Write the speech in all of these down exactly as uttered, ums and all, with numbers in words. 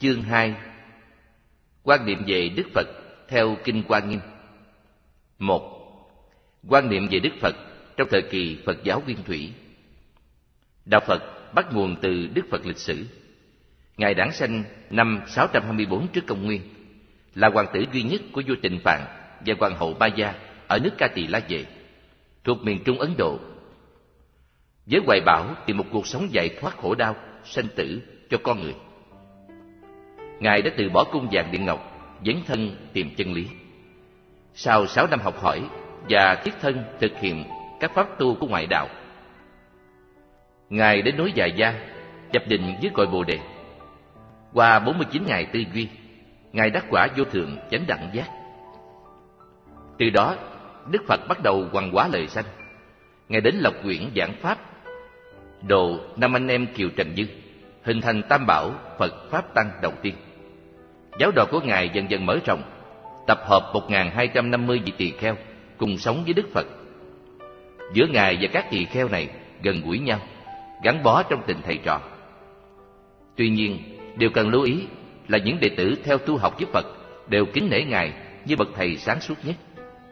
Chương hai. Quan niệm về Đức Phật theo Kinh Hoa Nghiêm. Một. Quan niệm về Đức Phật trong thời kỳ Phật giáo Nguyên Thủy. Đạo Phật bắt nguồn từ Đức Phật lịch sử. Ngài đản sanh năm sáu trăm hai mươi tư trước Công nguyên, là hoàng tử duy nhất của vua Tịnh Phạn và hoàng hậu Ba Gia ở nước Ca Tỳ La Vệ, thuộc miền Trung Ấn Độ. Với hoài bão tìm một cuộc sống giải thoát khổ đau, sanh tử cho con người, Ngài đã từ bỏ cung vàng điện ngọc, dấn thân tìm chân lý. Sau sáu năm học hỏi và thiết thân thực hiện các pháp tu của ngoại đạo, Ngài đến núi Già Gia, nhập định dưới cội Bồ Đề. Qua bốn mươi chín ngày tư duy, Ngài đắc quả vô thượng chánh đẳng giác. Từ đó, Đức Phật bắt đầu hoằng hóa lời sanh. Ngài đến Lộc Quyển giảng pháp, độ năm anh em Kiều Trần Như, hình thành Tam Bảo Phật Pháp Tăng đầu tiên. Giáo đoàn của Ngài dần dần mở rộng, tập hợp một nghìn hai trăm năm mươi vị tỳ kheo cùng sống với Đức Phật. Giữa Ngài và các tỳ kheo này gần gũi nhau, gắn bó trong tình thầy trò. Tuy nhiên, điều cần lưu ý là những đệ tử theo tu học với Phật đều kính nể Ngài như bậc thầy sáng suốt nhất.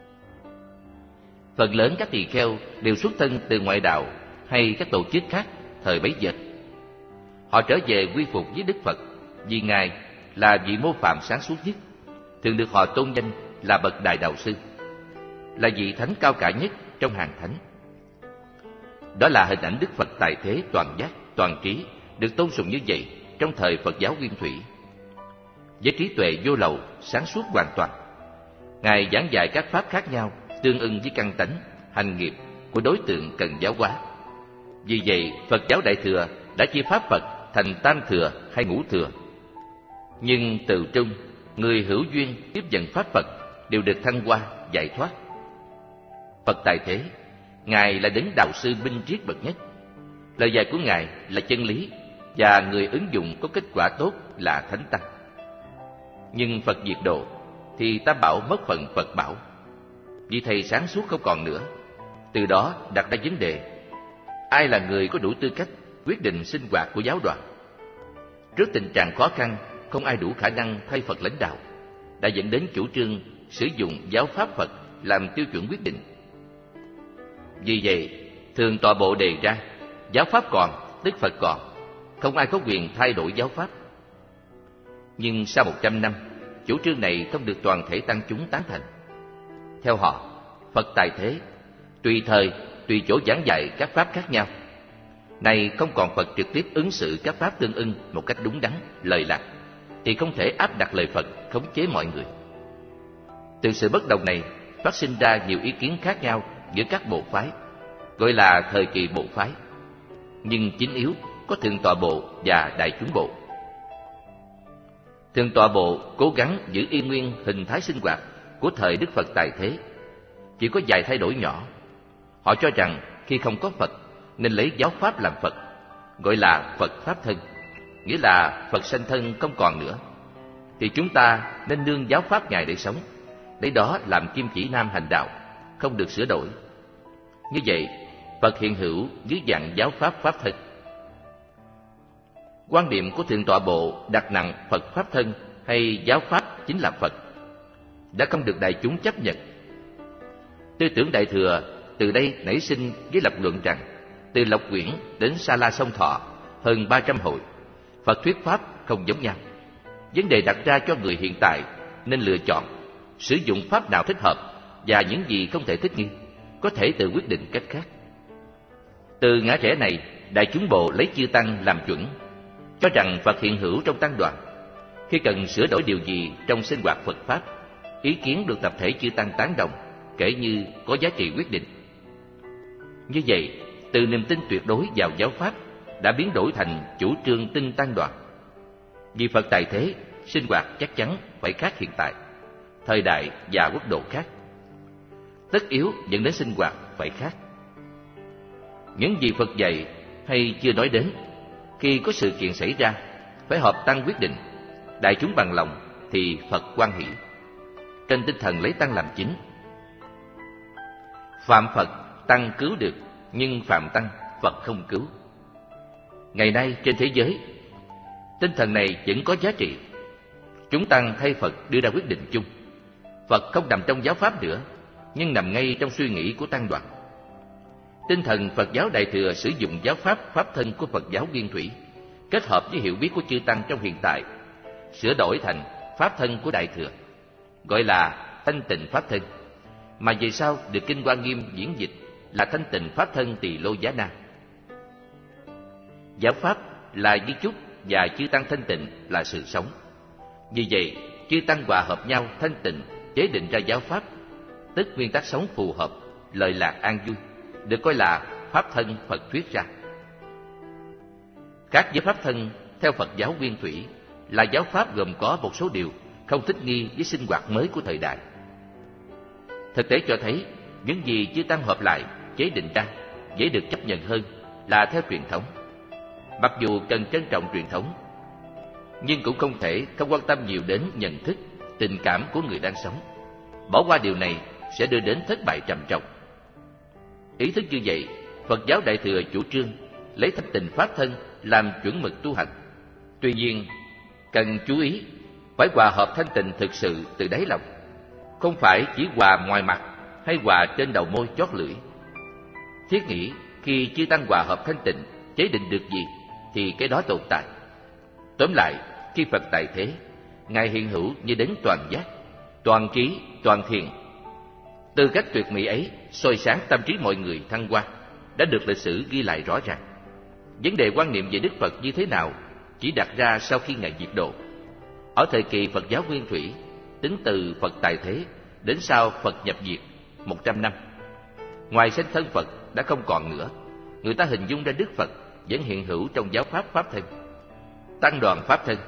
Phần lớn các tỳ kheo đều xuất thân từ ngoại đạo hay các tổ chức khác thời bấy giờ. Họ trở về quy phục với Đức Phật vì Ngài là vị mô phạm sáng suốt nhất, thường được họ tôn danh là bậc đại đạo sư, là vị thánh cao cả nhất trong hàng thánh. Đó là hình ảnh Đức Phật tài thế toàn giác, toàn trí, được tôn sùng như vậy trong thời Phật giáo Nguyên Thủy. Với trí tuệ vô lậu, sáng suốt hoàn toàn, Ngài giảng dạy các pháp khác nhau tương ưng với căn tánh, hành nghiệp của đối tượng cần giáo hóa. Vì vậy, Phật giáo Đại Thừa đã chia pháp Phật thành Tam Thừa hay Ngũ Thừa. Nhưng từ trung, người hữu duyên tiếp nhận pháp Phật đều được thăng hoa, giải thoát. Phật tại thế, Ngài là đấng đạo sư minh triết bậc nhất. Lời dạy của Ngài là chân lý, và người ứng dụng có kết quả tốt là Thánh Tăng. Nhưng Phật diệt độ, thì Tam Bảo mất phần Phật Bảo. Vì thầy sáng suốt không còn nữa. Từ đó đặt ra vấn đề: ai là người có đủ tư cách quyết định sinh hoạt của giáo đoàn? Trước tình trạng khó khăn, không ai đủ khả năng thay Phật lãnh đạo, đã dẫn đến chủ trương sử dụng giáo pháp Phật làm tiêu chuẩn quyết định. Vì vậy, thường tọa bộ đề ra: giáo pháp còn, Đức Phật còn, không ai có quyền thay đổi giáo pháp. Nhưng sau một trăm năm, chủ trương này không được toàn thể tăng chúng tán thành. Theo họ, Phật tại thế, tùy thời, tùy chỗ giảng dạy các pháp khác nhau. Này không còn Phật trực tiếp ứng xử các pháp tương ưng một cách đúng đắn, lời lạc, thì không thể áp đặt lời Phật khống chế mọi người. Từ sự bất đồng này phát sinh ra nhiều ý kiến khác nhau giữa các bộ phái, gọi là thời kỳ bộ phái. Nhưng chính yếu có Thượng Tọa Bộ và Đại Chúng Bộ. Thượng Tọa Bộ cố gắng giữ y nguyên hình thái sinh hoạt của thời Đức Phật tại thế, chỉ có vài thay đổi nhỏ. Họ cho rằng khi không có Phật nên lấy giáo pháp làm Phật, gọi là Phật Pháp Thân, nghĩa là Phật sanh thân không còn nữa, thì chúng ta nên nương giáo pháp Ngài để sống, lấy đó làm kim chỉ nam hành đạo, không được sửa đổi. Như vậy, Phật hiện hữu dưới dạng giáo pháp Pháp Thân. Quan điểm của Thượng Tọa Bộ đặt nặng Phật Pháp Thân hay giáo pháp chính là Phật đã không được đại chúng chấp nhận. Tư tưởng Đại Thừa từ đây nảy sinh với lập luận rằng từ Lộc Quyển đến Sa La Sông Thọ hơn ba trăm hội, Phật thuyết pháp không giống nhau. Vấn đề đặt ra cho người hiện tại nên lựa chọn sử dụng pháp nào thích hợp, và những gì không thể thích nghi có thể tự quyết định cách khác. Từ ngã rẽ này, Đại Chúng Bộ lấy chư tăng làm chuẩn, cho rằng Phật hiện hữu trong tăng đoàn. Khi cần sửa đổi điều gì trong sinh hoạt Phật pháp, ý kiến được tập thể chư tăng tán đồng, kể như có giá trị quyết định. Như vậy, từ niềm tin tuyệt đối vào giáo pháp đã biến đổi thành chủ trương tin tăng đoàn. Vì Phật tại thế, sinh hoạt chắc chắn phải khác hiện tại, thời đại và quốc độ khác. Tất yếu dẫn đến sinh hoạt phải khác. Những gì Phật dạy hay chưa nói đến, khi có sự kiện xảy ra, phải họp tăng quyết định. Đại chúng bằng lòng thì Phật hoan hỷ, trên tinh thần lấy tăng làm chính. Phạm Phật tăng cứu được, nhưng phạm tăng Phật không cứu. Ngày nay trên thế giới, tinh thần này vẫn có giá trị, Chúng tăng thay Phật đưa ra quyết định chung. Phật không nằm trong giáo pháp nữa, nhưng nằm ngay trong suy nghĩ của tăng đoàn. Tinh thần Phật giáo Đại Thừa sử dụng giáo pháp pháp thân của Phật giáo Nguyên Thủy, kết hợp với hiểu biết của chư tăng trong hiện tại, sửa đổi thành pháp thân của Đại Thừa, gọi là thanh tịnh pháp thân, mà về sau được Kinh Hoa Nghiêm diễn dịch là thanh tịnh pháp thân Tỳ Lô Giá Na. Giáo pháp là di chúc và chư tăng thanh tịnh là sự sống. Vì vậy, chư tăng hòa hợp nhau thanh tịnh chế định ra giáo pháp, tức nguyên tắc sống phù hợp, lợi lạc an vui, được coi là pháp thân Phật thuyết ra. Các giáo pháp thân theo Phật giáo Nguyên Thủy là giáo pháp gồm có một số điều không thích nghi với sinh hoạt mới của thời đại. Thực tế cho thấy, những gì chư tăng hợp lại chế định ra dễ được chấp nhận hơn là theo truyền thống. Mặc dù cần trân trọng truyền thống, nhưng cũng không thể không quan tâm nhiều đến nhận thức, tình cảm của người đang sống. Bỏ qua điều này sẽ đưa đến thất bại trầm trọng. Ý thức như vậy, Phật giáo Đại Thừa chủ trương lấy thanh tịnh pháp thân làm chuẩn mực tu hành. Tuy nhiên, cần chú ý phải hòa hợp thanh tịnh thực sự từ đáy lòng, không phải chỉ hòa ngoài mặt hay hòa trên đầu môi chót lưỡi. Thiết nghĩ khi chư tăng hòa hợp thanh tịnh chế định được gì thì cái đó tồn tại. Tóm lại, khi Phật tại thế, Ngài hiện hữu như đến toàn giác, toàn trí, toàn thiền. Tư cách tuyệt mỹ ấy soi sáng tâm trí mọi người thăng hoa, đã được lịch sử ghi lại rõ ràng. Vấn đề quan niệm về Đức Phật như thế nào chỉ đặt ra sau khi Ngài diệt độ. Ở thời kỳ Phật giáo Nguyên Thủy, tính từ Phật tại thế đến sau Phật nhập diệt một trăm năm, ngoài sanh thân Phật đã không còn nữa, người ta hình dung ra Đức Phật vẫn hiện hữu trong giáo pháp pháp thân, tăng đoàn pháp thân.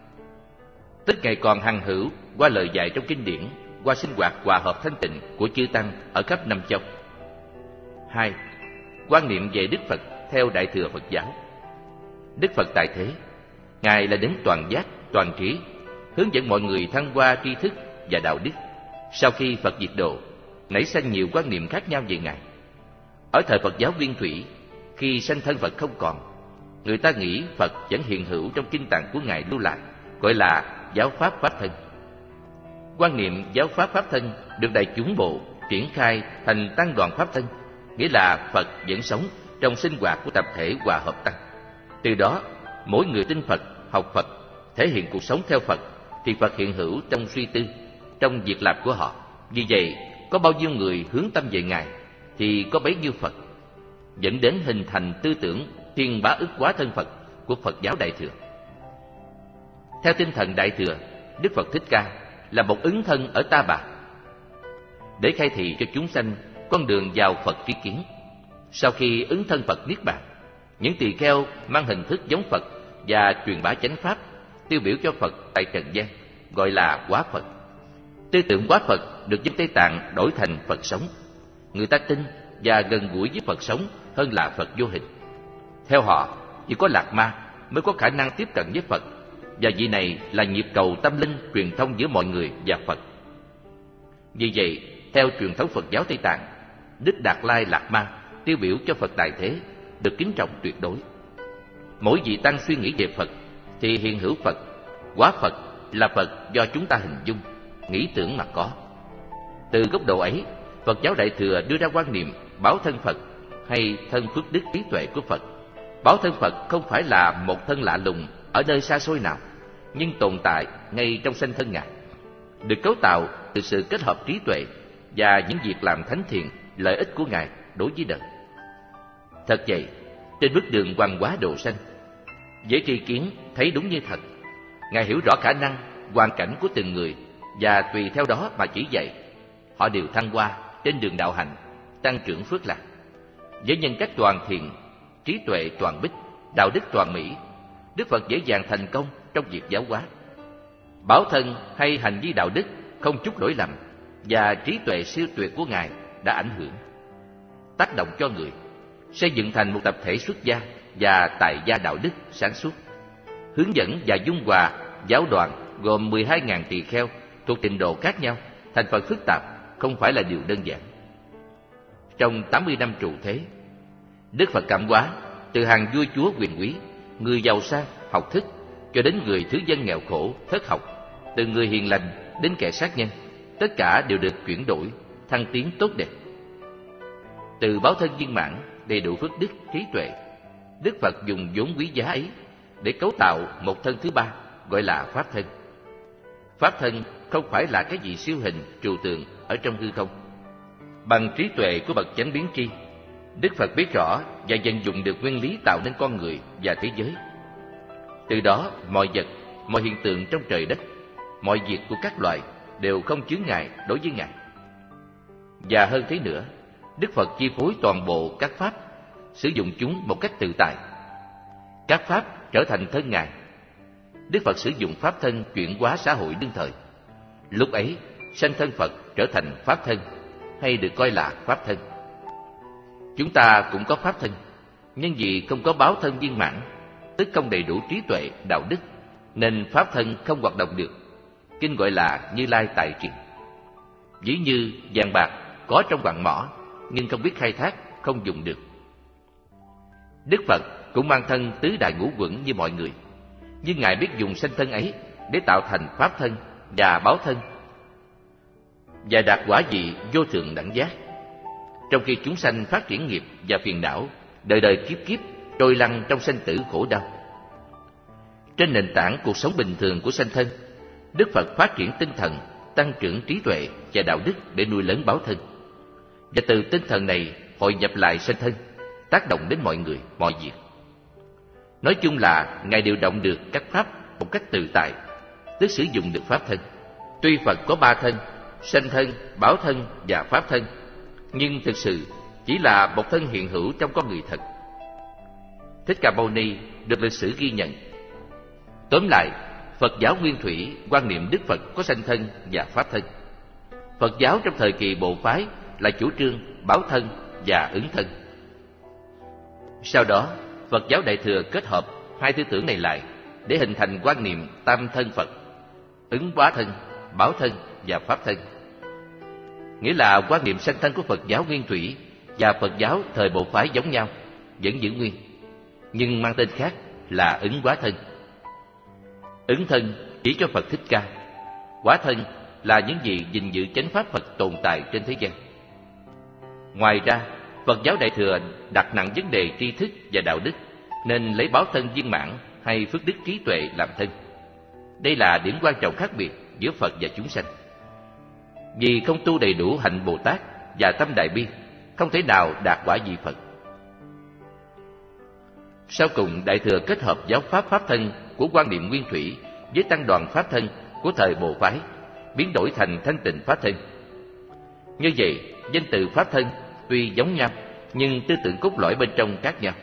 Tức Ngài còn hằng hữu qua lời dạy trong kinh điển, qua sinh hoạt hòa hợp thanh tịnh của chư tăng ở khắp năm châu. Hai, quan niệm về Đức Phật theo Đại Thừa Phật giáo. Đức Phật tại thế, Ngài là đến toàn giác, toàn trí, hướng dẫn mọi người thăng hoa tri thức và đạo đức. Sau khi Phật diệt độ, nảy sinh nhiều quan niệm khác nhau về Ngài. Ở thời Phật giáo Nguyên Thủy, khi sanh thân Phật không còn, người ta nghĩ Phật vẫn hiện hữu trong kinh tạng của Ngài lưu lại, gọi là giáo pháp pháp thân. Quan niệm giáo pháp pháp thân được đại chúng bộ triển khai thành tăng đoàn pháp thân, nghĩa là Phật vẫn sống trong sinh hoạt của tập thể hòa hợp tăng. Từ đó, mỗi người tin Phật, học Phật, thể hiện cuộc sống theo Phật, thì Phật hiện hữu trong suy tư, trong việc làm của họ. Vì vậy, có bao nhiêu người hướng tâm về Ngài, thì có bấy nhiêu Phật, dẫn đến hình thành tư tưởng thiên bá ức quá thân Phật của Phật giáo Đại Thừa. Theo tinh thần Đại Thừa, Đức Phật Thích Ca là một ứng thân ở Ta Bà, để khai thị cho chúng sanh con đường vào Phật tri kiến. Sau khi ứng thân Phật Niết Bàn, những tỳ kheo mang hình thức giống Phật và truyền bá chánh pháp, tiêu biểu cho Phật tại trần gian, gọi là Quá Phật. Tư tưởng Quá Phật được dân Tây Tạng đổi thành Phật sống. Người ta tin và gần gũi với Phật sống hơn là Phật vô hình. Theo họ, chỉ có Lạc Ma mới có khả năng tiếp cận với Phật, và vị này là nhịp cầu tâm linh truyền thông giữa mọi người và Phật. Vì vậy, theo truyền thống Phật giáo Tây Tạng, Đức Đạt Lai Lạc Ma tiêu biểu cho Phật tại thế, được kính trọng tuyệt đối. Mỗi vị tăng suy nghĩ về Phật thì hiện hữu Phật. Quá Phật là Phật do chúng ta hình dung, nghĩ tưởng mà có. Từ góc độ ấy, Phật giáo Đại Thừa đưa ra quan niệm báo thân Phật hay thân phước đức trí tuệ của Phật. Báo thân Phật không phải là một thân lạ lùng ở nơi xa xôi nào, nhưng tồn tại ngay trong sanh thân Ngài, được cấu tạo từ sự kết hợp trí tuệ và những việc làm thánh thiện, lợi ích của Ngài đối với đời. Thật vậy, trên bước đường hoằng hóa độ sanh, với tri kiến thấy đúng như thật, Ngài hiểu rõ khả năng, hoàn cảnh của từng người và tùy theo đó mà chỉ dạy. Họ đều thăng hoa trên đường đạo hạnh, tăng trưởng phước lạc. Với nhân cách toàn thiện, trí tuệ toàn bích, đạo đức toàn mỹ, Đức Phật dễ dàng thành công trong việc giáo hóa. Báo thân hay hành vi đạo đức không chút lỗi lầm và trí tuệ siêu tuyệt của Ngài đã ảnh hưởng, tác động cho người, xây dựng thành một tập thể xuất gia và tại gia đạo đức sáng suốt. Hướng dẫn và dung hòa giáo đoàn gồm mười hai nghìn tỳ kheo thuộc trình độ khác nhau thành phần phức tạp không phải là điều đơn giản. Trong tám mươi năm trụ thế, Đức Phật cảm hóa từ hàng vua chúa quyền quý, người giàu sang học thức, cho đến người thứ dân nghèo khổ thất học, từ người hiền lành đến kẻ sát nhân, tất cả đều được chuyển đổi, thăng tiến tốt đẹp. Từ báo thân viên mãn, đầy đủ phước đức, trí tuệ, Đức Phật dùng vốn quý giá ấy để cấu tạo một thân thứ ba, gọi là Pháp thân. Pháp thân không phải là cái gì siêu hình, trừu tượng ở trong hư không. Bằng trí tuệ của bậc chánh biến tri, Đức Phật biết rõ và vận dụng được nguyên lý tạo nên con người và thế giới. Từ đó, mọi vật, mọi hiện tượng trong trời đất, mọi việc của các loài đều không chướng ngại đối với Ngài. Và hơn thế nữa, Đức Phật chi phối toàn bộ các pháp, sử dụng chúng một cách tự tại. Các pháp trở thành thân Ngài. Đức Phật sử dụng pháp thân chuyển hóa xã hội đương thời. Lúc ấy, sanh thân Phật trở thành pháp thân, hay được coi là pháp thân. Chúng ta cũng có pháp thân, nhưng vì không có báo thân viên mãn, tức không đầy đủ trí tuệ, đạo đức, nên pháp thân không hoạt động được. Kinh gọi là Như Lai tại triền. Ví như vàng bạc có trong quặng mỏ, nhưng không biết khai thác, không dùng được. Đức Phật cũng mang thân tứ đại ngũ uẩn như mọi người, nhưng Ngài biết dùng sanh thân ấy để tạo thành pháp thân và báo thân, và đạt quả vị vô thượng đẳng giác. Trong khi chúng sanh phát triển nghiệp và phiền não, đời đời kiếp kiếp trôi lăn trong sanh tử khổ đau. Trên nền tảng cuộc sống bình thường của sanh thân, Đức Phật phát triển tinh thần, tăng trưởng trí tuệ và đạo đức để nuôi lớn báo thân. Và từ tinh thần này hội nhập lại sanh thân, tác động đến mọi người, mọi việc. Nói chung là Ngài điều động được các pháp một cách tự tại, tức sử dụng được pháp thân. Tuy Phật có ba thân, sanh thân, báo thân và pháp thân, nhưng thực sự chỉ là một thân hiện hữu trong con người thật. Thích Ca Mâu Ni được lịch sử ghi nhận. Tóm lại, Phật giáo nguyên thủy quan niệm Đức Phật có sanh thân và pháp thân. Phật giáo trong thời kỳ bộ phái là chủ trương báo thân và ứng thân. Sau đó, Phật giáo Đại Thừa kết hợp hai tư tưởng này lại để hình thành quan niệm tam thân Phật, ứng hóa thân, báo thân và pháp thân. Nghĩa là quan niệm sanh thân của Phật giáo nguyên thủy và Phật giáo thời bộ phái giống nhau, vẫn giữ nguyên, nhưng mang tên khác là ứng hóa thân. Ứng thân chỉ cho Phật Thích Ca, hóa thân là những gì gìn giữ chánh pháp Phật tồn tại trên thế gian. Ngoài ra, Phật giáo Đại Thừa đặt nặng vấn đề tri thức và đạo đức, nên lấy báo thân viên mãn hay phước đức trí tuệ làm thân. Đây là điểm quan trọng khác biệt giữa Phật và chúng sanh. Vì không tu đầy đủ hạnh Bồ Tát và tâm Đại Bi, không thể nào đạt quả vị Phật. Sau cùng, Đại Thừa kết hợp giáo pháp pháp thân của quan niệm nguyên thủy với tăng đoàn pháp thân của thời bộ phái, biến đổi thành thanh tịnh pháp thân. Như vậy, danh từ pháp thân tuy giống nhau, nhưng tư tưởng cốt lõi bên trong khác nhau.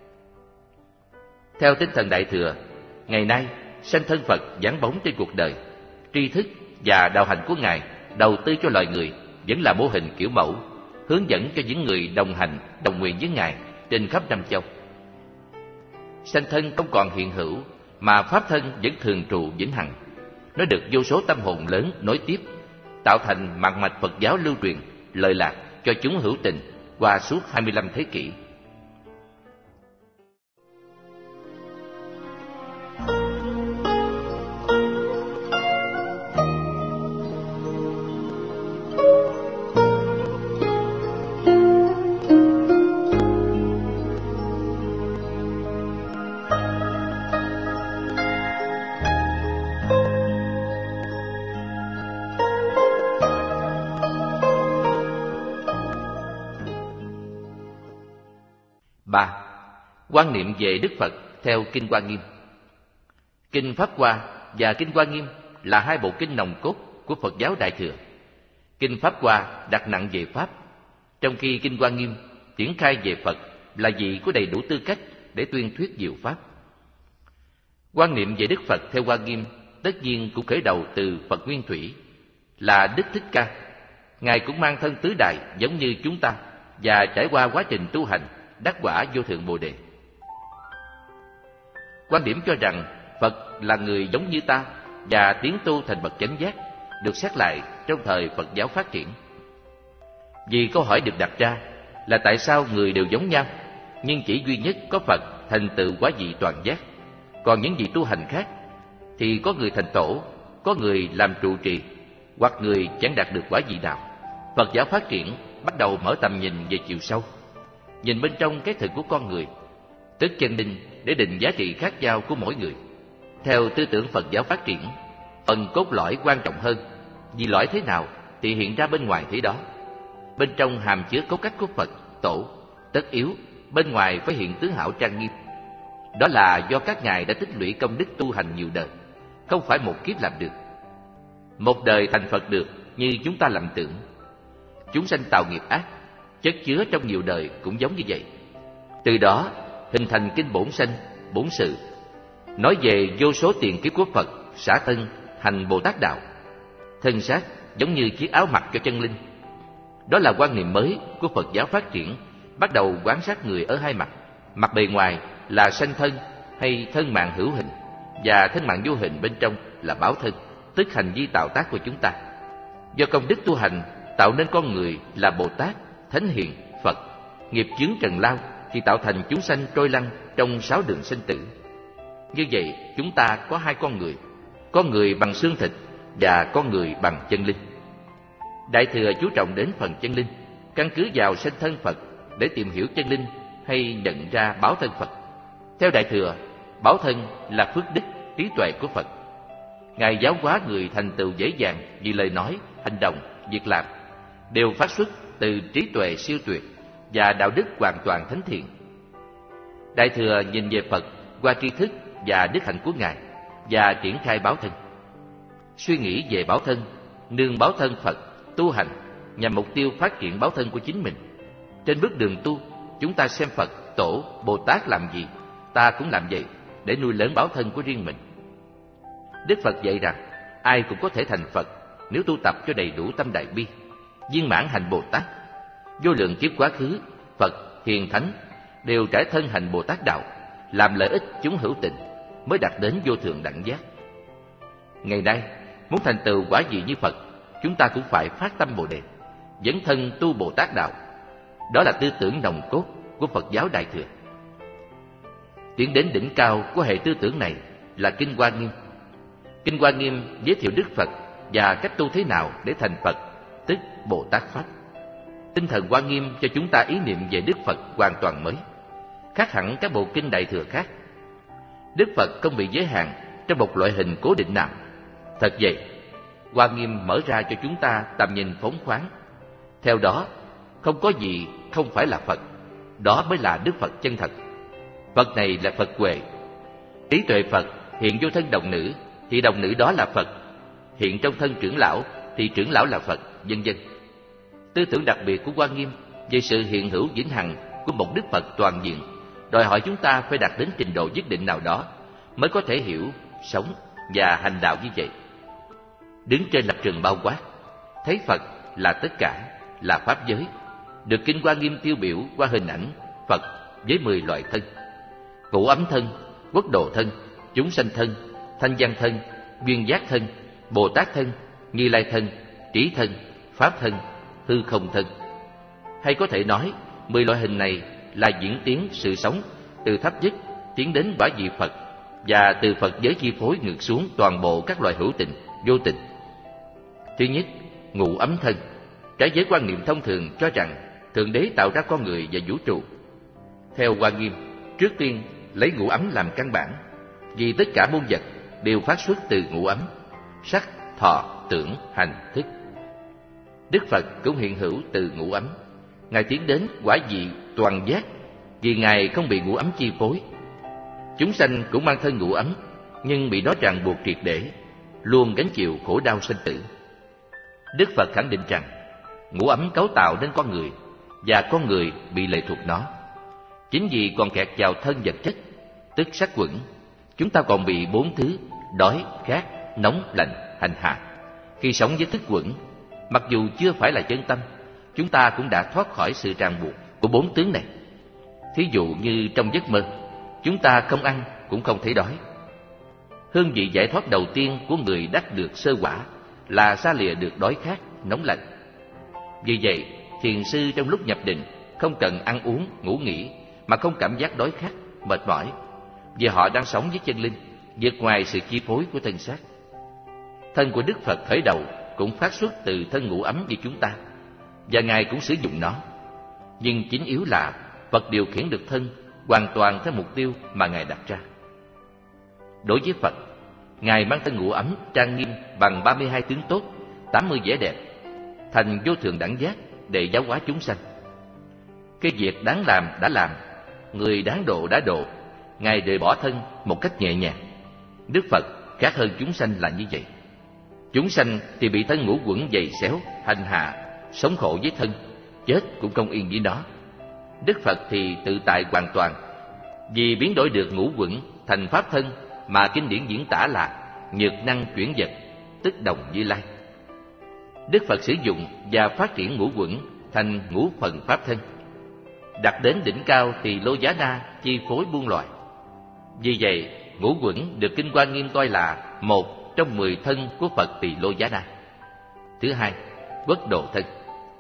Theo tinh thần Đại Thừa, ngày nay sanh thân Phật vắng bóng trên cuộc đời, tri thức và đạo hành của Ngài đầu tư cho loài người vẫn là mô hình kiểu mẫu, hướng dẫn cho những người đồng hành, đồng nguyện với Ngài trên khắp năm châu. Sanh thân không còn hiện hữu, mà pháp thân vẫn thường trụ vĩnh hằng. Nó được vô số tâm hồn lớn nối tiếp, tạo thành mạng mạch Phật giáo lưu truyền, lợi lạc cho chúng hữu tình qua suốt hai mươi lăm thế kỷ. ba. Quan niệm về Đức Phật theo Kinh Hoa Nghiêm. Kinh Pháp Hoa và Kinh Hoa Nghiêm là hai bộ kinh nòng cốt của Phật giáo Đại Thừa. Kinh Pháp Hoa đặt nặng về Pháp, trong khi Kinh Hoa Nghiêm triển khai về Phật là vị có đầy đủ tư cách để tuyên thuyết diệu Pháp. Quan niệm về Đức Phật theo Hoa Nghiêm tất nhiên cũng khởi đầu từ Phật nguyên thủy, là Đức Thích Ca. Ngài cũng mang thân tứ đại giống như chúng ta và trải qua quá trình tu hành đắc quả vô thượng Bồ Đề. Quan điểm cho rằng Phật là người giống như ta và tiến tu thành bậc chánh giác được xét lại trong thời Phật giáo phát triển. Vì câu hỏi được đặt ra là tại sao người đều giống nhau, nhưng chỉ duy nhất có Phật thành tựu quả vị toàn giác, còn những vị tu hành khác thì có người thành tổ, có người làm trụ trì, hoặc người chẳng đạt được quả vị nào. Phật giáo phát triển bắt đầu mở tầm nhìn về chiều sâu, nhìn bên trong cái thực của con người, tức chân linh, để định giá trị khác nhau của mỗi người. Theo tư tưởng Phật giáo phát triển, phần cốt lõi quan trọng hơn, vì lõi thế nào thì hiện ra bên ngoài thế đó. Bên trong hàm chứa cấu cách của Phật, Tổ, tất yếu bên ngoài phải hiện tướng hảo trang nghiêm. Đó là do các ngài đã tích lũy công đức tu hành nhiều đời, không phải một kiếp làm được. Một đời thành Phật được như chúng ta lầm tưởng. Chúng sanh tạo nghiệp ác, chất chứa trong nhiều đời cũng giống như vậy. Từ đó hình thành kinh Bổn Sanh, Bổn Sự, nói về vô số tiền kiếp của Phật xả thân hành Bồ Tát đạo. Thân xác giống như chiếc áo mặc cho chân linh. Đó là quan niệm mới của Phật giáo phát triển, bắt đầu quan sát người ở hai mặt. Mặt bề ngoài là sanh thân hay thân mạng hữu hình, và thân mạng vô hình bên trong là báo thân, tức hành vi tạo tác của chúng ta. Do công đức tu hành tạo nên con người là Bồ Tát, Thánh Hiền, Phật. Nghiệp chướng trần lao thì tạo thành chúng sanh trôi lăn trong sáu đường sinh tử. Như vậy chúng ta có hai con người, con người bằng xương thịt và con người bằng chân linh. Đại Thừa chú trọng đến phần chân linh, căn cứ vào sanh thân Phật để tìm hiểu chân linh hay nhận ra báo thân Phật. Theo Đại Thừa, báo thân là phước đức, trí tuệ của Phật. Ngài giáo hóa người thành tựu dễ dàng vì lời nói, hành động, việc làm đều phát xuất từ trí tuệ siêu tuyệt và đạo đức hoàn toàn thánh thiện. Đại Thừa nhìn về Phật qua tri thức và đức hạnh của Ngài và triển khai báo thân. Suy nghĩ về báo thân, nương báo thân Phật, tu hành nhằm mục tiêu phát triển báo thân của chính mình. Trên bước đường tu, chúng ta xem Phật, Tổ, Bồ Tát làm gì, ta cũng làm vậy để nuôi lớn báo thân của riêng mình. Đức Phật dạy rằng ai cũng có thể thành Phật nếu tu tập cho đầy đủ tâm đại bi, viên mãn hành Bồ Tát. Vô lượng kiếp quá khứ, Phật, Hiền Thánh đều trải thân hành Bồ Tát đạo, làm lợi ích chúng hữu tình, mới đạt đến vô thượng đẳng giác. Ngày nay, muốn thành tựu quả vị như Phật, chúng ta cũng phải phát tâm Bồ Đề, dấn thân tu Bồ Tát đạo. Đó là tư tưởng nòng cốt của Phật giáo Đại Thừa. Tiến đến đỉnh cao của hệ tư tưởng này là Kinh Hoa Nghiêm. Kinh Hoa Nghiêm giới thiệu Đức Phật và cách tu thế nào để thành Phật, tức Bồ Tát Pháp. Tinh thần Hoa Nghiêm cho chúng ta ý niệm về Đức Phật hoàn toàn mới, khác hẳn các bộ kinh Đại Thừa khác. Đức Phật không bị giới hạn trong một loại hình cố định nào. Thật vậy, Hoa Nghiêm mở ra cho chúng ta tầm nhìn phóng khoáng. Theo đó, không có gì không phải là Phật, đó mới là Đức Phật chân thật. Phật này là Phật Huệ. Trí tuệ Phật hiện vô thân đồng nữ thì đồng nữ đó là Phật, hiện trong thân trưởng lão thì trưởng lão là Phật, vân vân. Tư tưởng đặc biệt của Hoa Nghiêm về sự hiện hữu vĩnh hằng của một Đức Phật toàn diện đòi hỏi chúng ta phải đạt đến trình độ nhất định nào đó mới có thể hiểu, sống và hành đạo như vậy. Đứng trên lập trường bao quát, thấy Phật là tất cả, là pháp giới, được Kinh Hoa Nghiêm tiêu biểu qua hình ảnh Phật với mười loại thân: Ngũ ấm thân, Quốc độ thân, Chúng sanh thân, Thanh văn thân, Duyên giác thân, Bồ Tát thân, Như Lai thân, Trí thân, Pháp thân, Hư không thân. Hay có thể nói, mười loại hình này là diễn tiến sự sống từ thấp nhất tiến đến quả vị Phật, và từ Phật giới chi phối ngược xuống toàn bộ các loài hữu tình, vô tình. Thứ nhất, ngũ ấm thân. Trái với quan niệm thông thường cho rằng Thượng Đế tạo ra con người và vũ trụ. Theo Hoa Nghiêm, trước tiên lấy ngũ ấm làm căn bản, vì tất cả muôn vật đều phát xuất từ ngũ ấm: sắc, thọ, tưởng, hành, thức. Đức Phật cũng hiện hữu từ ngũ ấm. Ngài tiến đến quả vị toàn giác vì Ngài không bị ngũ ấm chi phối. Chúng sanh cũng mang thân ngũ ấm, nhưng bị nó ràng buộc triệt để, luôn gánh chịu khổ đau sinh tử. Đức Phật khẳng định rằng ngũ ấm cấu tạo nên con người, và con người bị lệ thuộc nó. Chính vì còn kẹt vào thân vật chất, tức sắc quẩn, chúng ta còn bị bốn thứ đói, khát, nóng, lạnh hành hạ. Khi sống với thức quẩn, mặc dù chưa phải là chân tâm, chúng ta cũng đã thoát khỏi sự ràng buộc của bốn tướng này. Thí dụ như trong giấc mơ, chúng ta không ăn cũng không thấy đói. Hương vị giải thoát đầu tiên của người đắc được sơ quả là xa lìa được đói khát, nóng lạnh. Vì vậy, thiền sư trong lúc nhập định không cần ăn uống, ngủ nghỉ mà không cảm giác đói khát, mệt mỏi, vì họ đang sống với chân linh, vượt ngoài sự chi phối của thân xác. thân của Đức Phật khởi đầu cũng phát xuất từ thân ngũ ấm như chúng ta, và Ngài cũng sử dụng nó. Nhưng chính yếu là Phật điều khiển được thân hoàn toàn theo mục tiêu mà Ngài đặt ra. Đối với Phật, Ngài mang thân ngũ ấm trang nghiêm bằng ba mươi hai tướng tốt, tám mươi vẻ đẹp, thành vô thượng đẳng giác để giáo hóa chúng sanh. Cái việc đáng làm đã làm, người đáng độ đã độ, Ngài rời bỏ thân một cách nhẹ nhàng. Đức Phật khác hơn chúng sanh là như vậy. Chúng sanh thì bị thân ngũ uẩn dày xéo, hành hạ, sống khổ với thân, chết cũng không yên với nó. Đức Phật thì tự tại hoàn toàn, vì biến đổi được ngũ uẩn thành pháp thân mà kinh điển diễn tả là nhược năng chuyển vật, tức đồng Như Lai. Đức Phật sử dụng và phát triển ngũ uẩn thành ngũ phần pháp thân, đặt đến đỉnh cao Tỳ Lô Giá Na chi phối muôn loài. Vì vậy, ngũ uẩn được Kinh Hoa Nghiêm coi là một trong mười thân của Phật Tỳ Lô Giá Na. Thứ hai, Quốc Độ thân.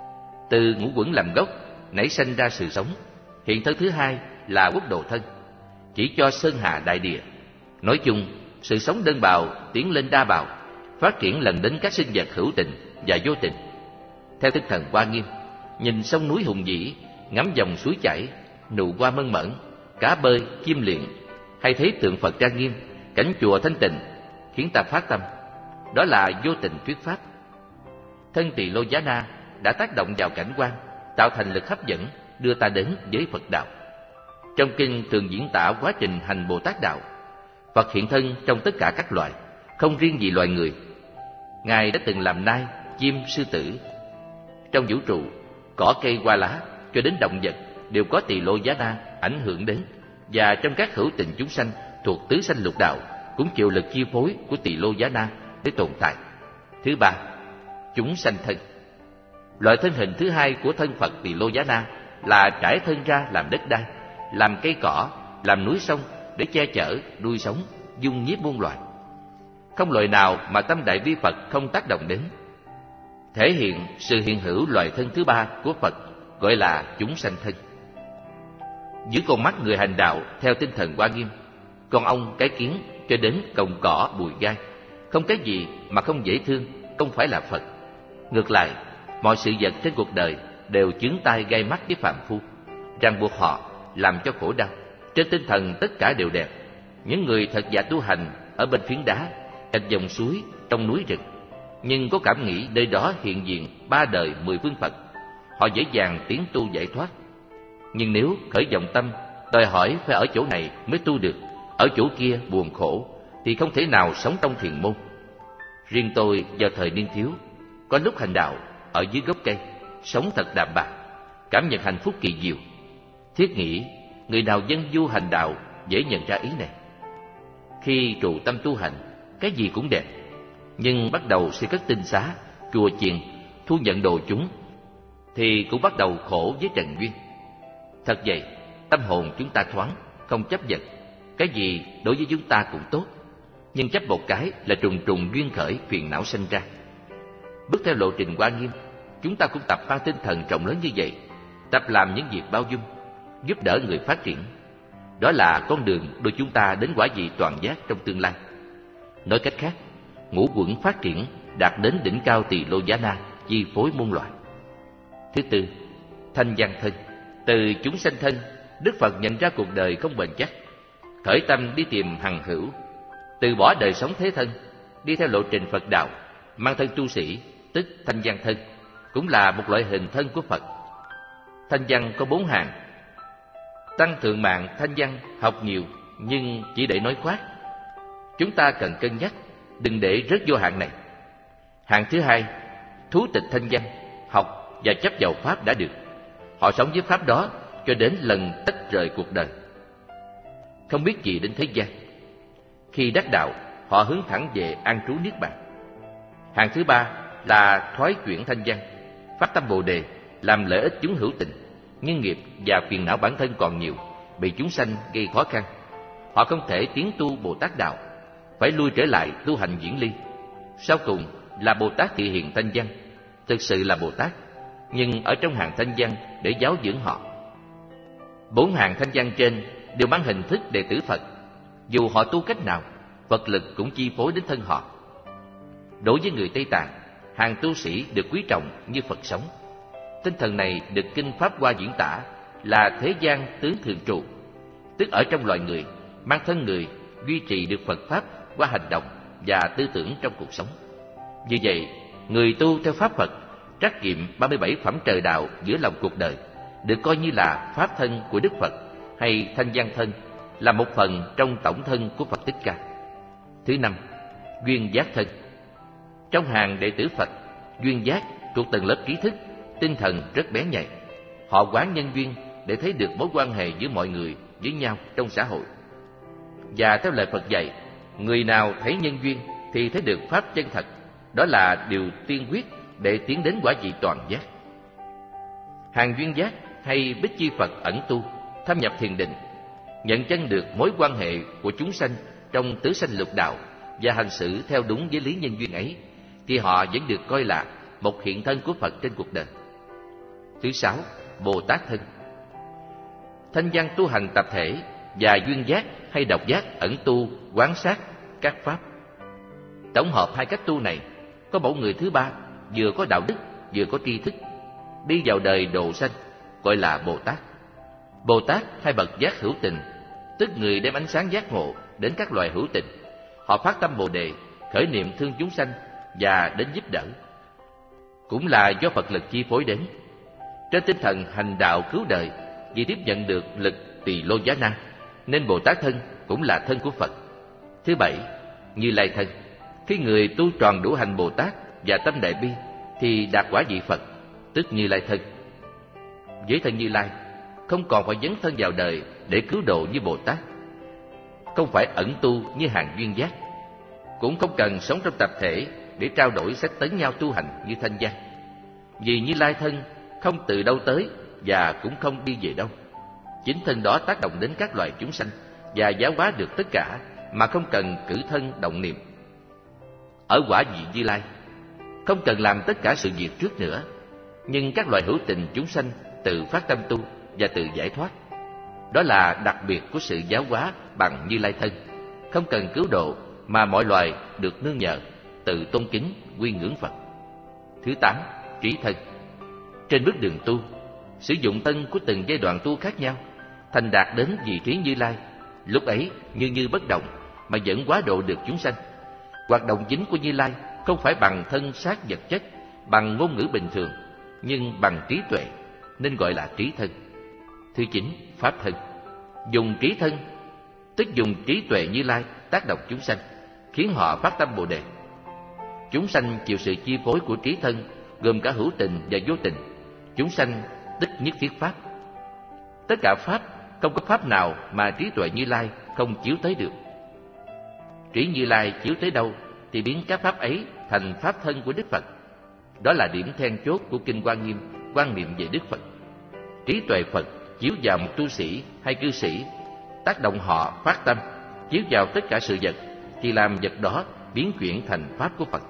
Từ ngũ uẩn làm gốc nảy sinh ra sự sống. Hiện thân thứ hai là Quốc Độ thân, chỉ cho sơn hà đại địa. Nói chung, sự sống đơn bào tiến lên đa bào, phát triển lần đến các sinh vật hữu tình và vô tình. Theo tinh thần Hoa Nghiêm, nhìn sông núi hùng vĩ, ngắm dòng suối chảy, nụ hoa mơn mởn, cá bơi, chim liệng, hay thấy tượng Phật trang nghiêm, cảnh chùa thanh tịnh, khiến ta phát tâm. Đó là vô tình thuyết pháp. Thân Tỳ Lô Giá Na đã tác động vào cảnh quan, tạo thành lực hấp dẫn đưa ta đến với Phật đạo. Trong kinh thường diễn tả quá trình hành Bồ Tát đạo. Phật hiện thân trong tất cả các loài, không riêng gì loài người. Ngài đã từng làm nai, chim, sư tử. Trong vũ trụ, cỏ cây hoa lá cho đến động vật đều có Tỳ Lô Giá Na ảnh hưởng đến, và trong các hữu tình chúng sanh thuộc tứ sanh lục đạo cũng chịu lực chi phối của Tỳ Lô Giá Na để tồn tại. Thứ ba, chúng sanh thân. Loại thân hình thứ hai của thân Phật Tỳ Lô Giá Na là trải thân ra làm đất đai, làm cây cỏ, làm núi sông để che chở, nuôi sống, dung nhiếp muôn loài. Không loài nào mà tâm đại bi Phật không tác động đến. Thể hiện sự hiện hữu loại thân thứ ba của Phật gọi là chúng sanh thân. Dưới con mắt người hành đạo theo tinh thần Hoa Nghiêm, con ong, cái kiến cho đến cọng cỏ, bụi gai, không cái gì mà không dễ thương, không phải là Phật. Ngược lại, mọi sự vật trên cuộc đời đều chướng tai gai mắt với phàm phu, ràng buộc họ, làm cho khổ đau. Trên tinh thần tất cả đều đẹp. Những người thật giả tu hành ở bên phiến đá, cạnh dòng suối, trong núi rừng, nhưng có cảm nghĩ nơi đó hiện diện ba đời mười phương Phật, họ dễ dàng tiến tu giải thoát. Nhưng nếu khởi vọng tâm đòi hỏi phải ở chỗ này mới tu được, ở chỗ kia buồn khổ, thì không thể nào sống trong thiền môn. Riêng tôi vào thời niên thiếu, có lúc hành đạo ở dưới gốc cây, sống thật đạm bạc, cảm nhận hạnh phúc kỳ diệu. Thiết nghĩ người nào dân du hành đạo dễ nhận ra ý này. Khi trụ tâm tu hành, cái gì cũng đẹp, nhưng bắt đầu xây cất tinh xá, chùa chiền, thu nhận đồ chúng, thì cũng bắt đầu khổ với trần duyên. Thật vậy, tâm hồn chúng ta thoáng, không chấp vật, cái gì đối với chúng ta cũng tốt, nhưng chấp một cái là trùng trùng duyên khởi phiền não sinh ra. Bước theo lộ trình Hoa Nghiêm, chúng ta cũng tập mang tinh thần rộng lớn như vậy, tập làm những việc bao dung, giúp đỡ người phát triển. Đó là con đường đưa chúng ta đến quả vị toàn giác trong tương lai. Nói cách khác, ngũ uẩn phát triển đạt đến đỉnh cao Tỳ Lô Giá Na, chi phối muôn loài. Thứ tư, thanh văn thân. Từ chúng sanh thân, Đức Phật nhận ra cuộc đời không bền chắc, khởi tâm đi tìm hằng hữu, từ bỏ đời sống thế thân, đi theo lộ trình Phật đạo, mang thân tu sĩ, tức thanh văn thân, cũng là một loại hình thân của Phật. Thanh văn có bốn hạng. Tăng thượng mạng thanh văn học nhiều, nhưng chỉ để nói khoác. Chúng ta cần cân nhắc, đừng để rớt vô hạng này. Hạng thứ hai, thú tịch thanh văn, học và chấp vào pháp đã được. Họ sống với pháp đó cho đến lần tách rời cuộc đời, không biết gì đến thế gian. Khi đắc đạo, họ hướng thẳng về an trú niết bàn. Hạng thứ ba là thoái chuyển thanh văn, phát tâm Bồ đề, làm lợi ích chúng hữu tình, nhưng nghiệp và phiền não bản thân còn nhiều, bị chúng sanh gây khó khăn. Họ không thể tiến tu Bồ Tát đạo, phải lui trở lại tu hành diễn ly. Sau cùng là Bồ Tát thị hiện thanh văn, thực sự là Bồ Tát, nhưng ở trong hàng thanh văn để giáo dưỡng họ. Bốn hàng thanh văn trên đều mang hình thức đệ tử Phật. Dù họ tu cách nào, Phật lực cũng chi phối đến thân họ. Đối với người Tây Tạng, hàng tu sĩ được quý trọng như Phật sống. Tinh thần này được Kinh Pháp Hoa diễn tả là thế gian tướng thường trụ, tức ở trong loài người, mang thân người, duy trì được Phật Pháp qua hành động và tư tưởng trong cuộc sống. Như vậy, người tu theo Pháp Phật, trắc nghiệm ba mươi bảy phẩm trời đạo giữa lòng cuộc đời, được coi như là Pháp thân của Đức Phật hay thanh văn thân, là một phần trong tổng thân của Phật Thích Ca. Thứ năm, duyên giác thân. Trong hàng đệ tử Phật, duyên giác thuộc tầng lớp trí thức, tinh thần rất bén nhạy. Họ quán nhân duyên để thấy được mối quan hệ giữa mọi người với nhau trong xã hội. Và theo lời Phật dạy, người nào thấy nhân duyên thì thấy được Pháp chân thật. Đó là điều tiên quyết để tiến đến quả vị toàn giác. Hàng duyên giác hay Bích Chi Phật ẩn tu, thâm nhập thiền định, nhận chân được mối quan hệ của chúng sanh trong tứ sanh lục đạo và hành xử theo đúng với lý nhân duyên ấy, thì họ vẫn được coi là một hiện thân của Phật trên cuộc đời. Thứ sáu, Bồ Tát thân. Thanh văn tu hành tập thể và duyên giác hay độc giác ẩn tu quán sát các pháp. Tổng hợp hai cách tu này, có mẫu người thứ ba, vừa có đạo đức vừa có tri thức, đi vào đời độ sanh, gọi là Bồ Tát. Bồ Tát hay bậc giác hữu tình, tức người đem ánh sáng giác ngộ đến các loài hữu tình. Họ phát tâm Bồ đề, khởi niệm thương chúng sanh và đến giúp đỡ, cũng là do Phật lực chi phối đến. Trên tinh thần hành đạo cứu đời, vì tiếp nhận được lực Tỳ Lô Giá Na, nên Bồ Tát thân cũng là thân của Phật. Thứ bảy, Như Lai thân. Khi người tu tròn đủ hành Bồ Tát và tâm đại bi thì đạt quả vị Phật, tức Như Lai thân. Với thân Như Lai, không còn phải dấn thân vào đời để cứu độ như Bồ Tát, không phải ẩn tu như hàng duyên giác, cũng không cần sống trong tập thể để trao đổi sách tấn nhau tu hành như thanh văn. Vì Như Lai thân không từ đâu tới và cũng không đi về đâu, chính thân đó tác động đến các loài chúng sanh và giáo hóa được tất cả mà không cần cử thân động niệm. Ở quả vị Như Lai, không cần làm tất cả sự việc trước nữa, nhưng các loài hữu tình chúng sanh tự phát tâm tu và tự giải thoát. Đó là đặc biệt của sự giáo hóa bằng Như Lai thân, không cần cứu độ mà mọi loài được nương nhờ, tự tôn kính quy ngưỡng Phật. Thứ tám, Trí thân. Trên bước đường tu, sử dụng thân của từng giai đoạn tu khác nhau, thành đạt đến vị trí Như Lai. Lúc ấy như như bất động mà vẫn hóa độ được chúng sanh. Hoạt động chính của Như Lai không phải bằng thân xác vật chất, bằng ngôn ngữ bình thường, nhưng bằng trí tuệ, nên gọi là trí thân. Thứ chín, Pháp thân. Dùng trí thân, tức dùng trí tuệ Như Lai tác động chúng sanh, khiến họ phát tâm Bồ đề. Chúng sanh chịu sự chi phối của trí thân, gồm cả hữu tình và vô tình. Chúng sanh tức nhất thiết Pháp. Tất cả Pháp, không có Pháp nào mà trí tuệ Như Lai không chiếu tới được. Trí Như Lai chiếu tới đâu thì biến các Pháp ấy thành Pháp thân của Đức Phật. Đó là điểm then chốt của Kinh Hoa Nghiêm quan niệm về Đức Phật. Trí tuệ Phật chiếu vào một tu sĩ hay cư sĩ, tác động họ phát tâm, chiếu vào tất cả sự vật, thì làm vật đó biến chuyển thành Pháp của Phật.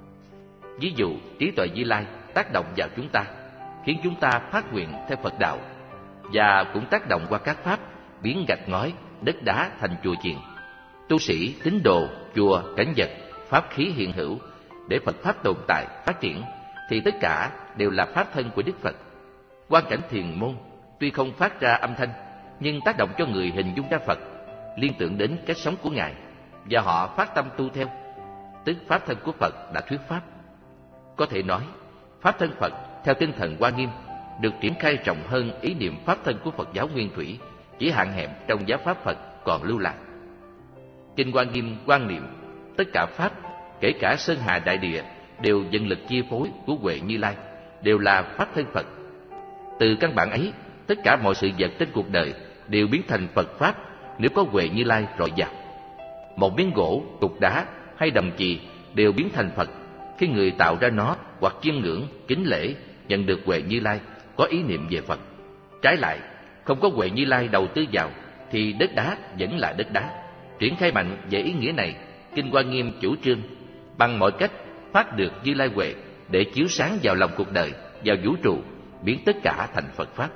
Ví dụ, trí tuệ Như Lai tác động vào chúng ta, khiến chúng ta phát nguyện theo Phật đạo, và cũng tác động qua các Pháp, biến gạch ngói, đất đá thành chùa chiền. Tu sĩ, tín đồ, chùa, cảnh vật, pháp khí hiện hữu, để Phật Pháp tồn tại, phát triển, thì tất cả đều là Pháp thân của Đức Phật. Quan cảnh thiền môn, tuy không phát ra âm thanh, nhưng tác động cho người hình dung ra Phật, liên tưởng đến cách sống của Ngài, và họ phát tâm tu theo, tức Pháp thân của Phật đã thuyết Pháp. Có thể nói, Pháp thân Phật theo tinh thần Hoa Nghiêm được triển khai rộng hơn ý niệm Pháp thân của Phật giáo Nguyên Thủy, chỉ hạn hẹp trong giáo Pháp Phật còn lưu lại. Kinh Hoa Nghiêm quan niệm tất cả Pháp, kể cả sơn hà đại địa, đều dẫn lực chi phối của Huệ Như Lai, đều là Pháp thân Phật. Từ căn bản ấy, tất cả mọi sự vật trên cuộc đời đều biến thành Phật Pháp nếu có Huệ Như Lai rọi vào. Một miếng gỗ, cục đá hay đầm chì đều biến thành Phật khi người tạo ra nó hoặc chiêm ngưỡng, kính lễ, nhận được Huệ Như Lai, có ý niệm về Phật. Trái lại, không có Huệ Như Lai đầu tư vào thì đất đá vẫn là đất đá. Triển khai mạnh về ý nghĩa này, Kinh Hoa Nghiêm chủ trương bằng mọi cách phát được Như Lai Huệ để chiếu sáng vào lòng cuộc đời, vào vũ trụ, biến tất cả thành Phật Pháp.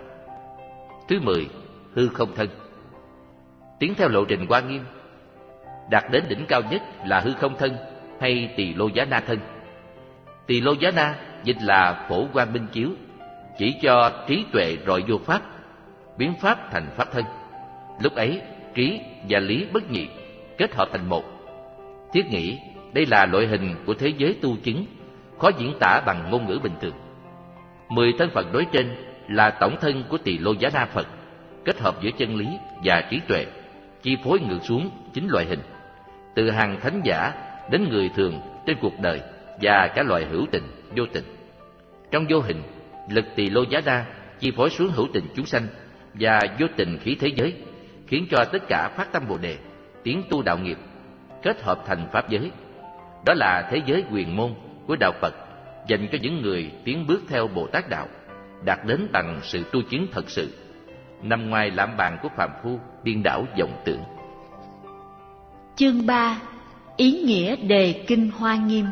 Thứ mười, hư không thân. Tiến theo lộ trình Hoa Nghiêm, đạt đến đỉnh cao nhất là hư không thân, hay Tỳ Lô Giá Na thân. Tỳ Lô Giá Na dịch là phổ quang minh chiếu, chỉ cho trí tuệ rọi vô pháp, biến pháp thành pháp thân. Lúc ấy trí và lý bất nhị kết hợp thành một. Thiết nghĩ đây là loại hình của thế giới tu chứng, khó diễn tả bằng ngôn ngữ bình thường. Mười thân Phật đối trên là tổng thân của Tỳ Lô Giá Na Phật, kết hợp giữa chân lý và trí tuệ, chi phối ngược xuống chín loại hình, từ hàng thánh giả đến người thường trên cuộc đời và cả loài hữu tình, vô tình. Trong vô hình, lực Tỳ Lô Giá Na chi phối xuống hữu tình chúng sanh và vô tình khí thế giới, khiến cho tất cả phát tâm Bồ đề, tiến tu đạo nghiệp, kết hợp thành pháp giới. Đó là thế giới quyền môn của đạo Phật, dành cho những người tiến bước theo Bồ Tát đạo, đạt đến bằng sự tu chứng thật sự, nằm ngoài lạm bàn của phàm phu điên đảo vọng tưởng. Chương ba. Ý nghĩa đề Kinh Hoa Nghiêm.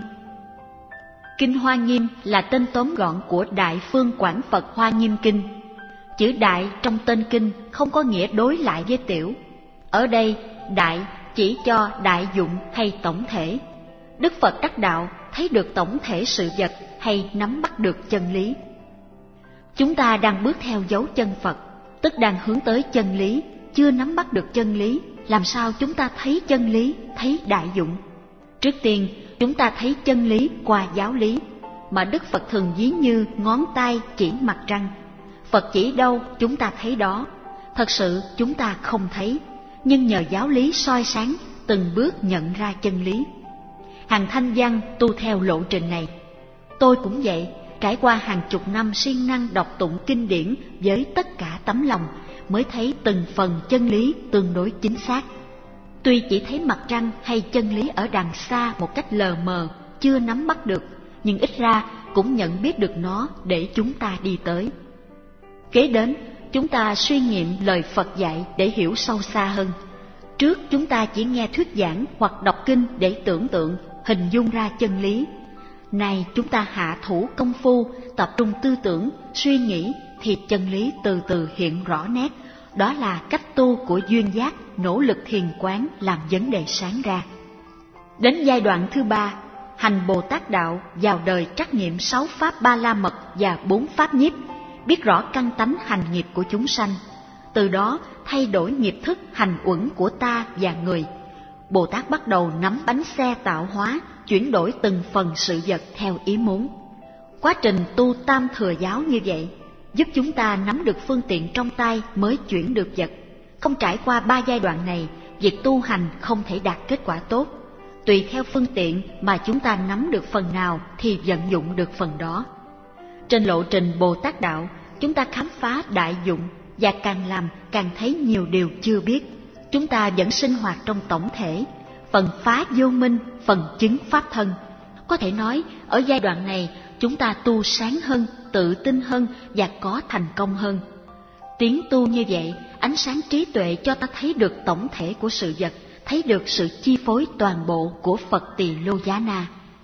Kinh Hoa Nghiêm là tên tóm gọn của Đại Phương Quảng Phật Hoa Nghiêm Kinh. Chữ đại trong tên kinh không có nghĩa đối lại với tiểu. Ở đây, đại chỉ cho đại dụng hay tổng thể. Đức Phật đắc đạo thấy được tổng thể sự vật hay nắm bắt được chân lý. Chúng ta đang bước theo dấu chân Phật, tức đang hướng tới chân lý, chưa nắm bắt được chân lý, làm sao chúng ta thấy chân lý, thấy đại dụng? Trước tiên, chúng ta thấy chân lý qua giáo lý, mà Đức Phật thường ví như ngón tay chỉ mặt trăng. Phật chỉ đâu, chúng ta thấy đó. Thật sự chúng ta không thấy, nhưng nhờ giáo lý soi sáng, từng bước nhận ra chân lý. Hàng Thanh Văn tu theo lộ trình này. Tôi cũng vậy, trải qua hàng chục năm siêng năng đọc tụng kinh điển với tất cả tấm lòng, mới thấy từng phần chân lý tương đối chính xác. Tuy chỉ thấy mặt trăng hay chân lý ở đằng xa một cách lờ mờ, chưa nắm bắt được, nhưng ít ra cũng nhận biết được nó để chúng ta đi tới. Kế đến, chúng ta suy nghiệm lời Phật dạy để hiểu sâu xa hơn. Trước chúng ta chỉ nghe thuyết giảng hoặc đọc kinh để tưởng tượng, hình dung ra chân lý. Nay chúng ta hạ thủ công phu, tập trung tư tưởng, suy nghĩ thì chân lý từ từ hiện rõ nét. Đó là cách tu của duyên giác, nỗ lực thiền quán làm vấn đề sáng ra. Đến giai đoạn thứ ba, hành Bồ Tát đạo vào đời trắc nghiệm sáu pháp ba la mật và bốn pháp nhiếp, biết rõ căn tánh hành nghiệp của chúng sanh, từ đó thay đổi nghiệp thức hành uẩn của ta và người. Bồ Tát bắt đầu nắm bánh xe tạo hóa, chuyển đổi từng phần sự vật theo ý muốn. Quá trình tu tam thừa giáo như vậy, giúp chúng ta nắm được phương tiện trong tay mới chuyển được vật. Không trải qua ba giai đoạn này, việc tu hành không thể đạt kết quả tốt. Tùy theo phương tiện mà chúng ta nắm được phần nào thì vận dụng được phần đó. Trên lộ trình Bồ Tát đạo, chúng ta khám phá đại dụng và càng làm càng thấy nhiều điều chưa biết. Chúng ta vẫn sinh hoạt trong tổng thể, phần phá vô minh, phần chứng pháp thân. Có thể nói, ở giai đoạn này, chúng ta tu sáng hơn, tự tin hơn và có thành công hơn. Tiến tu như vậy, ánh sáng trí tuệ cho ta thấy được tổng thể của sự vật, thấy được sự chi phối toàn bộ của Phật Tỳ Lô Giá Na.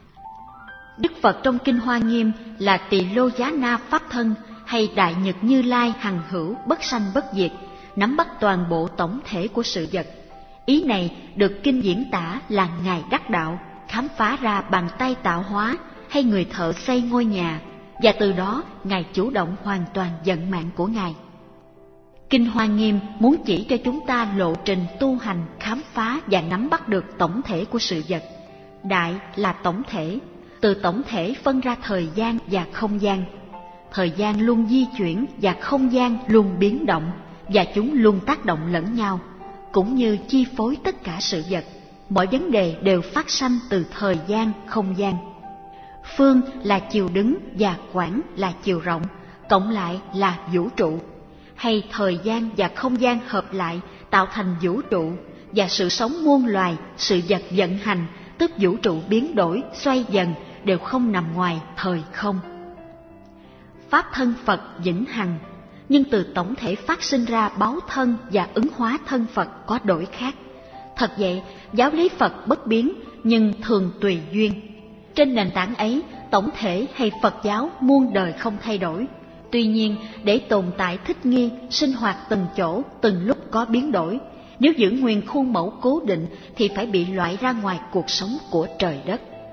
Đức Phật trong Kinh Hoa Nghiêm là Tỳ Lô Giá Na Pháp Thân hay Đại Nhật Như Lai hằng hữu bất sanh bất diệt, nắm bắt toàn bộ tổng thể của sự vật. Ý này được kinh diễn tả là Ngài đắc đạo, khám phá ra bàn tay tạo hóa hay người thợ xây ngôi nhà, và từ đó Ngài chủ động hoàn toàn vận mạng của Ngài. Kinh Hoa Nghiêm muốn chỉ cho chúng ta lộ trình tu hành, khám phá và nắm bắt được tổng thể của sự vật. Đại là tổng thể, từ tổng thể phân ra thời gian và không gian. Thời gian luôn di chuyển và không gian luôn biến động, và chúng luôn tác động lẫn nhau, cũng như chi phối tất cả sự vật. Mọi vấn đề đều phát sanh từ thời gian, không gian. Phương là chiều đứng và quảng là chiều rộng, cộng lại là vũ trụ. Hay thời gian và không gian hợp lại tạo thành vũ trụ, và sự sống muôn loài, sự vật vận hành, tức vũ trụ biến đổi, xoay dần, đều không nằm ngoài thời không. Pháp thân Phật vĩnh hằng, nhưng từ tổng thể phát sinh ra báo thân và ứng hóa thân Phật có đổi khác. Thật vậy, giáo lý Phật bất biến, nhưng thường tùy duyên. Trên nền tảng ấy, tổng thể hay Phật giáo muôn đời không thay đổi. Tuy nhiên, để tồn tại thích nghi, sinh hoạt từng chỗ, từng lúc có biến đổi. Nếu giữ nguyên khuôn mẫu cố định thì phải bị loại ra ngoài cuộc sống của trời đất.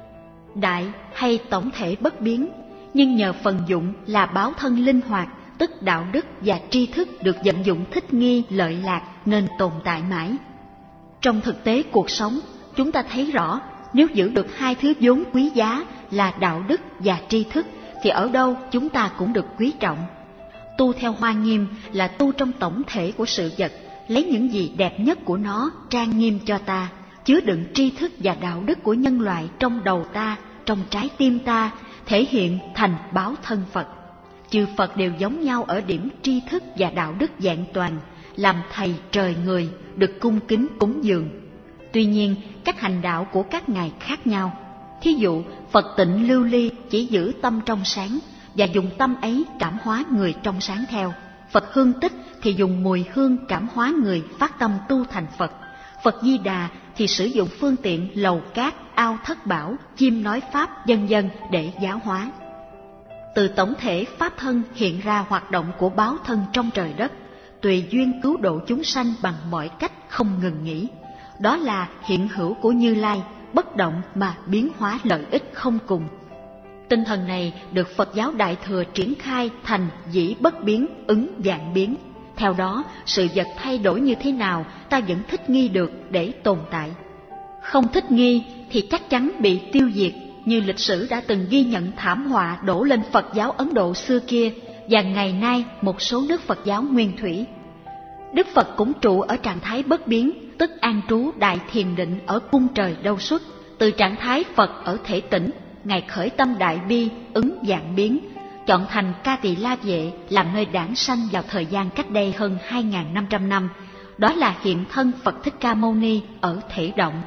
đại hay tổng thể bất biến, nhưng nhờ phần dụng là báo thân linh hoạt, tức đạo đức và tri thức được vận dụng thích nghi lợi lạc nên tồn tại mãi. Trong thực tế cuộc sống, chúng ta thấy rõ nếu giữ được hai thứ vốn quý giá là đạo đức và tri thức thì ở đâu chúng ta cũng được quý trọng. Tu theo Hoa Nghiêm là tu trong tổng thể của sự vật, lấy những gì đẹp nhất của nó trang nghiêm cho ta, chứa đựng tri thức và đạo đức của nhân loại trong đầu ta, trong trái tim ta, thể hiện thành báo thân Phật. Chư Phật đều giống nhau ở điểm tri thức và đạo đức vẹn toàn, làm thầy trời người, được cung kính cúng dường. Tuy nhiên, cách hành đạo của các ngài khác nhau. Thí dụ, Phật Tịnh Lưu Ly chỉ giữ tâm trong sáng và dùng tâm ấy cảm hóa người trong sáng theo. Phật Hương Tích thì dùng mùi hương cảm hóa người phát tâm tu thành Phật. Phật Di Đà thì sử dụng phương tiện lầu cát, ao thất bảo, chim nói pháp vân vân để giáo hóa. Từ tổng thể pháp thân hiện ra hoạt động của báo thân trong trời đất, tùy duyên cứu độ chúng sanh bằng mọi cách không ngừng nghỉ. Đó là hiện hữu của Như Lai, bất động mà biến hóa lợi ích không cùng. Tinh thần này được Phật giáo Đại Thừa triển khai thành dĩ bất biến, ứng vạn biến. Theo đó, sự vật thay đổi như thế nào ta vẫn thích nghi được để tồn tại. Không thích nghi thì chắc chắn bị tiêu diệt, như lịch sử đã từng ghi nhận thảm họa đổ lên Phật giáo Ấn Độ xưa kia và ngày nay một số nước Phật giáo nguyên thủy. Đức Phật cũng trụ ở trạng thái bất biến, tức an trú đại thiền định ở cung trời đâu xuất. Từ trạng thái Phật ở thể tỉnh, Ngài khởi tâm đại bi, ứng vạn biến, chọn thành Ca Tỳ La Vệ làm nơi đản sanh vào thời gian cách đây hơn hai nghìn năm trăm năm. Đó là hiện thân Phật Thích Ca Mâu Ni ở thể động.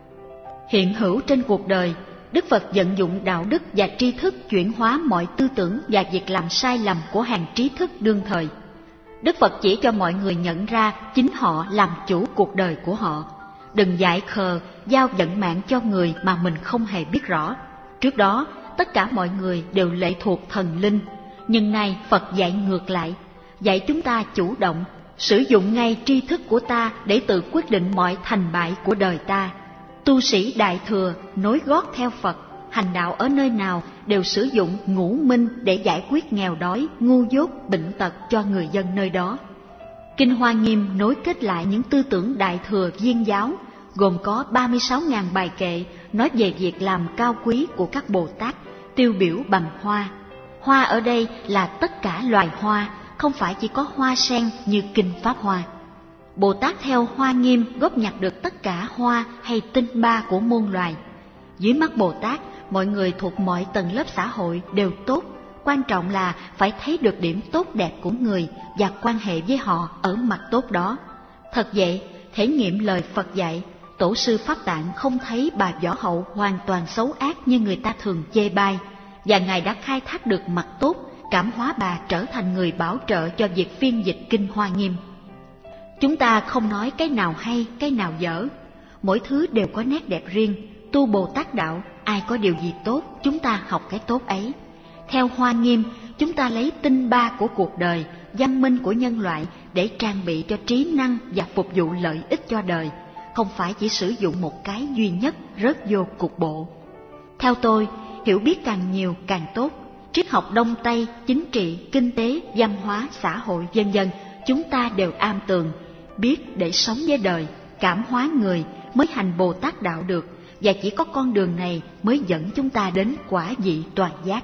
Hiện hữu trên cuộc đời, Đức Phật vận dụng đạo đức và tri thức chuyển hóa mọi tư tưởng và việc làm sai lầm của hàng trí thức đương thời. Đức Phật chỉ cho mọi người nhận ra chính họ làm chủ cuộc đời của họ. Đừng dại khờ, giao vận mạng cho người mà mình không hề biết rõ. Trước đó, tất cả mọi người đều lệ thuộc thần linh, nhưng nay Phật dạy ngược lại, dạy chúng ta chủ động, sử dụng ngay tri thức của ta để tự quyết định mọi thành bại của đời ta. Tu sĩ Đại Thừa nối gót theo Phật, hành đạo ở nơi nào đều sử dụng ngũ minh để giải quyết nghèo đói, ngu dốt, bệnh tật cho người dân nơi đó. Kinh Hoa Nghiêm nối kết lại những tư tưởng Đại Thừa Viên giáo, gồm có ba mươi sáu nghìn bài kệ nói về việc làm cao quý của các Bồ Tát, tiêu biểu bằng hoa. Hoa ở đây là tất cả loài hoa, không phải chỉ có hoa sen như Kinh Pháp Hoa. Bồ Tát theo Hoa Nghiêm góp nhặt được tất cả hoa hay tinh ba của muôn loài. Dưới mắt Bồ Tát, mọi người thuộc mọi tầng lớp xã hội đều tốt, quan trọng là phải thấy được điểm tốt đẹp của người và quan hệ với họ ở mặt tốt đó. Thật vậy, thể nghiệm lời Phật dạy, Tổ sư Pháp Tạng không thấy bà Võ Hậu hoàn toàn xấu ác như người ta thường chê bai, và Ngài đã khai thác được mặt tốt, cảm hóa bà trở thành người bảo trợ cho việc phiên dịch Kinh Hoa Nghiêm. Chúng ta không nói cái nào hay, cái nào dở, mỗi thứ đều có nét đẹp riêng. Tu Bồ Tát đạo, ai có điều gì tốt, chúng ta học cái tốt ấy. Theo Hoa Nghiêm, chúng ta lấy tinh ba của cuộc đời, văn minh của nhân loại để trang bị cho trí năng và phục vụ lợi ích cho đời, không phải chỉ sử dụng một cái duy nhất rớt vô cục bộ. Theo tôi, hiểu biết càng nhiều càng tốt. Triết học Đông Tây, chính trị, kinh tế, văn hóa, xã hội, vân vân, chúng ta đều am tường, biết để sống với đời, cảm hóa người mới hành Bồ Tát đạo được, và chỉ có con đường này mới dẫn chúng ta đến quả vị toàn giác.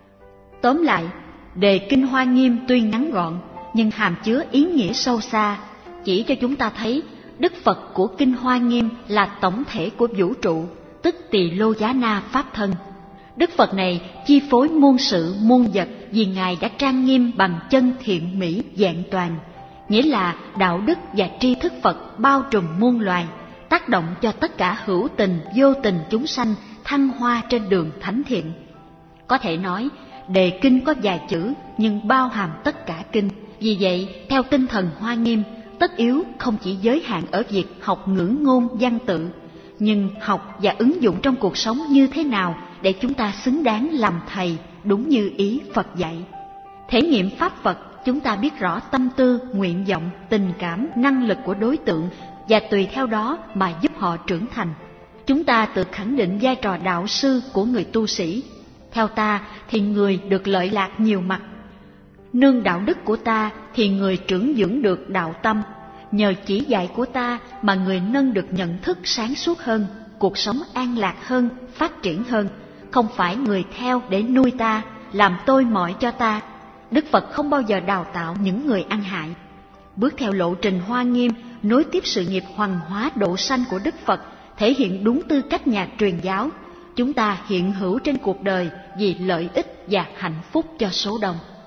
Tóm lại, đề Kinh Hoa Nghiêm tuy ngắn gọn, nhưng hàm chứa ý nghĩa sâu xa, chỉ cho chúng ta thấy Đức Phật của Kinh Hoa Nghiêm là tổng thể của vũ trụ, tức Tỳ Lô Giá Na Pháp Thân. Đức Phật này chi phối muôn sự muôn vật vì Ngài đã trang nghiêm bằng chân thiện mỹ vẹn toàn, nghĩa là đạo đức và tri thức Phật bao trùm muôn loài, tác động cho tất cả hữu tình vô tình chúng sanh thăng hoa trên đường thánh thiện. Có thể nói, đề kinh có vài chữ nhưng bao hàm tất cả kinh. Vì vậy, theo tinh thần Hoa Nghiêm, tất yếu không chỉ giới hạn ở việc học ngữ ngôn văn tự, nhưng học và ứng dụng trong cuộc sống như thế nào để chúng ta xứng đáng làm thầy đúng như ý Phật dạy. Thể nghiệm Pháp Phật, chúng ta biết rõ tâm tư, nguyện vọng, tình cảm, năng lực của đối tượng và tùy theo đó mà giúp họ trưởng thành. chúng ta tự khẳng định vai trò đạo sư của người tu sĩ. Theo ta thì người được lợi lạc nhiều mặt. Nương đạo đức của ta thì người trưởng dưỡng được đạo tâm. Nhờ chỉ dạy của ta mà người nâng được nhận thức sáng suốt hơn, cuộc sống an lạc hơn, phát triển hơn. Không phải người theo để nuôi ta, làm tôi mỏi cho ta. Đức Phật không bao giờ đào tạo những người ăn hại. Bước theo lộ trình Hoa Nghiêm, nối tiếp sự nghiệp hoằng hóa độ sanh của Đức Phật, thể hiện đúng tư cách nhà truyền giáo. Chúng ta hiện hữu trên cuộc đời vì lợi ích và hạnh phúc cho số đông.